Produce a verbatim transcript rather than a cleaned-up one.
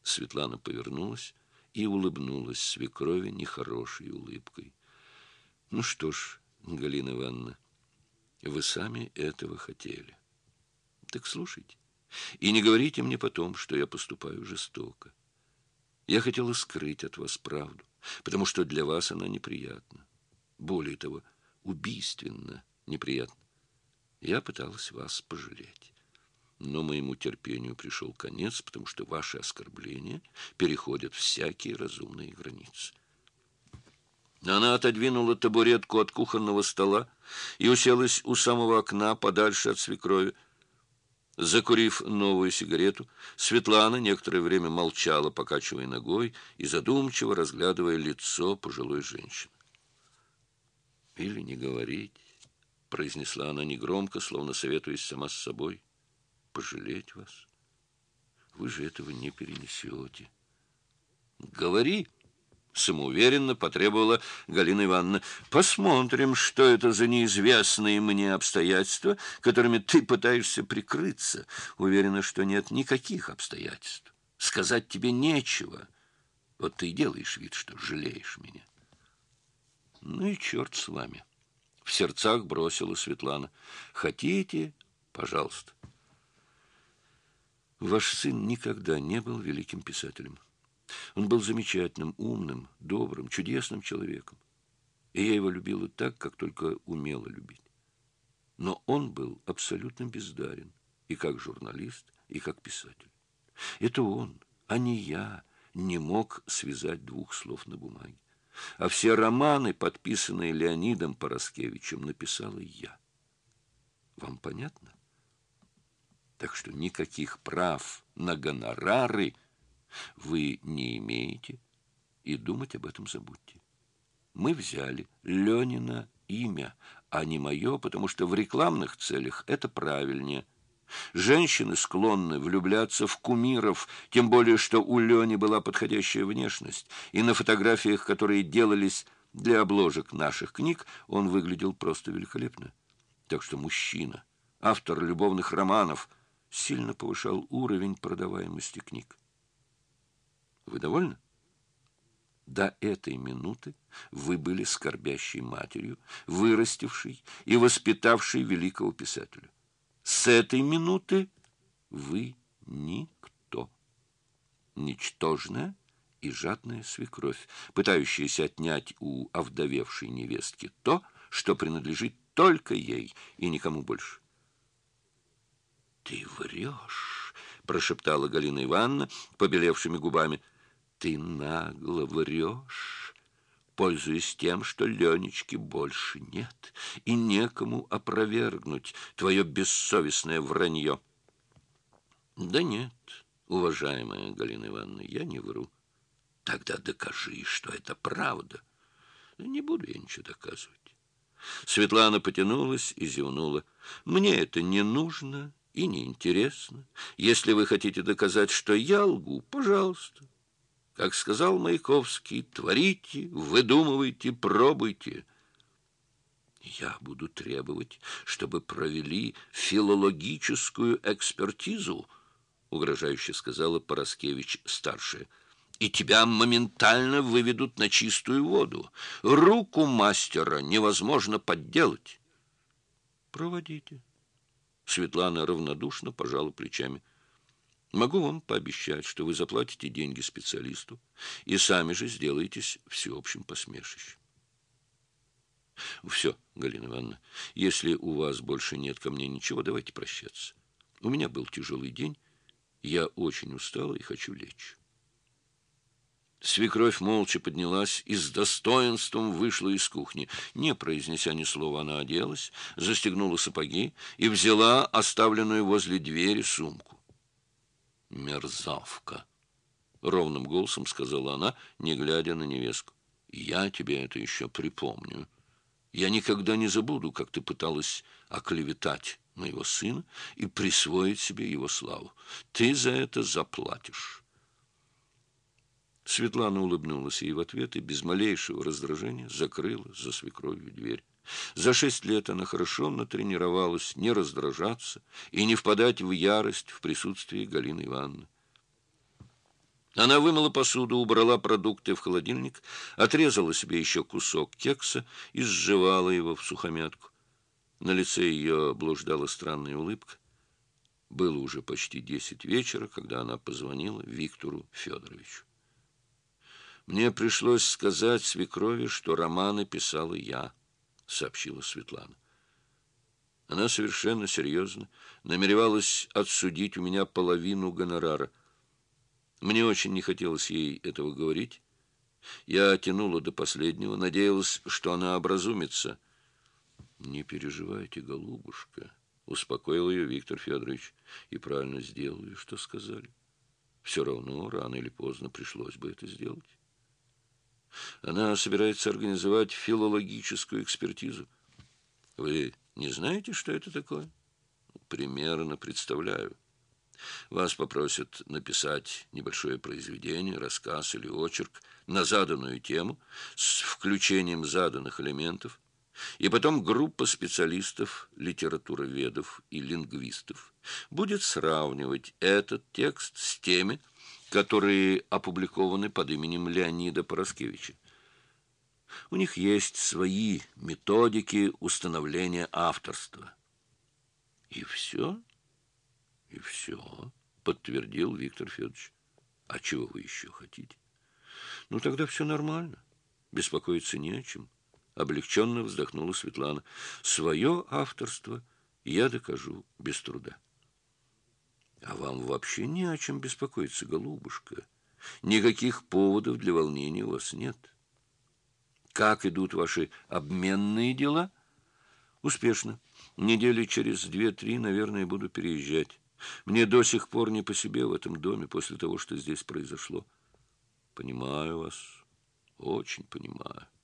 Светлана повернулась и улыбнулась свекрови нехорошей улыбкой. Ну что ж, Галина Ивановна, вы сами этого хотели. Так слушайте. И не говорите мне потом, что я поступаю жестоко. Я хотела скрыть от вас правду, потому что для вас она неприятна. Более того, убийственно неприятна. Я пыталась вас пожалеть. Но моему терпению пришел конец, потому что ваши оскорбления переходят всякие разумные границы. Она отодвинула табуретку от кухонного стола и уселась у самого окна, подальше от свекрови. Закурив новую сигарету, Светлана некоторое время молчала, покачивая ногой и задумчиво разглядывая лицо пожилой женщины. «Или не говорить», — произнесла она негромко, словно советуясь сама с собой, — «пожалеть вас? Вы же этого не перенесете». «Говори», — самоуверенно потребовала Галина Ивановна. «Посмотрим, что это за неизвестные мне обстоятельства, которыми ты пытаешься прикрыться. Уверена, что нет никаких обстоятельств. Сказать тебе нечего. Вот ты и делаешь вид, что жалеешь меня». «Ну и черт с вами», — в сердцах бросила Светлана. «Хотите? Пожалуйста». Ваш сын никогда не был великим писателем. Он был замечательным, умным, добрым, чудесным человеком. И я его любила так, как только умела любить. Но он был абсолютно бездарен и как журналист, и как писатель. Это он, а не я, не мог связать двух слов на бумаге. А все романы, подписанные Леонидом Параскевичем, написала я. Вам понятно? Так что никаких прав на гонорары вы не имеете, и думать об этом забудьте. Мы взяли Ленина имя, а не мое, потому что в рекламных целях это правильнее. Женщины склонны влюбляться в кумиров, тем более, что у Лени была подходящая внешность, и на фотографиях, которые делались для обложек наших книг, он выглядел просто великолепно. Так что мужчина, автор любовных романов, сильно повышал уровень продаваемости книг. Вы довольны? До этой минуты вы были скорбящей матерью, вырастившей и воспитавшей великого писателя. С этой минуты вы никто. Ничтожная и жадная свекровь, пытающаяся отнять у овдовевшей невестки то, что принадлежит только ей и никому больше. «Ты врешь», — прошептала Галина Ивановна побелевшими губами. «Ты нагло врешь, пользуясь тем, что Ленечки больше нет, и некому опровергнуть твое бессовестное вранье». «Да нет, уважаемая Галина Ивановна, я не вру». «Тогда докажи, что это правда». «Не буду я ничего доказывать». Светлана потянулась и зевнула. «Мне это не нужно и не интересно. Если вы хотите доказать, что я лгу, пожалуйста. Как сказал Маяковский, творите, выдумывайте, пробуйте». «Я буду требовать, чтобы провели филологическую экспертизу», — угрожающе сказала Параскевич-старшая. «И тебя моментально выведут на чистую воду. Руку мастера невозможно подделать». «Проводите». Светлана равнодушно пожала плечами. «Могу вам пообещать, что вы заплатите деньги специалисту и сами же сделаетесь всеобщим посмешищем». «Все, Галина Ивановна, если у вас больше нет ко мне ничего, давайте прощаться. У меня был тяжелый день, я очень устала и хочу лечь». Свекровь молча поднялась и с достоинством вышла из кухни. Не произнеся ни слова, она оделась, застегнула сапоги и взяла оставленную возле двери сумку. «Мерзавка!» — ровным голосом сказала она, не глядя на невестку. «Я тебе это еще припомню. Я никогда не забуду, как ты пыталась оклеветать моего сына и присвоить себе его славу. Ты за это заплатишь». Светлана улыбнулась ей в ответ и без малейшего раздражения закрыла за свекровью дверь. За шесть лет она хорошо натренировалась не раздражаться и не впадать в ярость в присутствии Галины Ивановны. Она вымыла посуду, убрала продукты в холодильник, отрезала себе еще кусок кекса и сживала его в сухомятку. На лице ее блуждала странная улыбка. Было уже почти десять вечера, когда она позвонила Виктору Федоровичу. «Мне пришлось сказать свекрови, что романы писала я», — сообщила Светлана. Она совершенно серьезно намеревалась отсудить у меня половину гонорара. Мне очень не хотелось ей этого говорить. Я тянула до последнего, надеялась, что она образумится. «Не переживайте, голубушка», — успокоил ее Виктор Федорович. «И правильно сделали, что сказали. Все равно рано или поздно пришлось бы это сделать. Она собирается организовать филологическую экспертизу. Вы не знаете, что это такое?» «Примерно представляю. Вас попросят написать небольшое произведение, рассказ или очерк на заданную тему с включением заданных элементов, и потом группа специалистов, литературоведов и лингвистов будет сравнивать этот текст с теми, которые опубликованы под именем Леонида Параскевича. У них есть свои методики установления авторства». «И все?» «И все», — подтвердил Виктор Федорович. «А чего вы еще хотите?» «Ну, тогда все нормально. Беспокоиться не о чем». Облегченно вздохнула Светлана. «Свое авторство я докажу без труда». «А вам вообще не о чем беспокоиться, голубушка. Никаких поводов для волнения у вас нет. Как идут ваши обменные дела?» «Успешно. Недели через две-три, наверное, буду переезжать. Мне до сих пор не по себе в этом доме после того, что здесь произошло». «Понимаю вас, очень понимаю».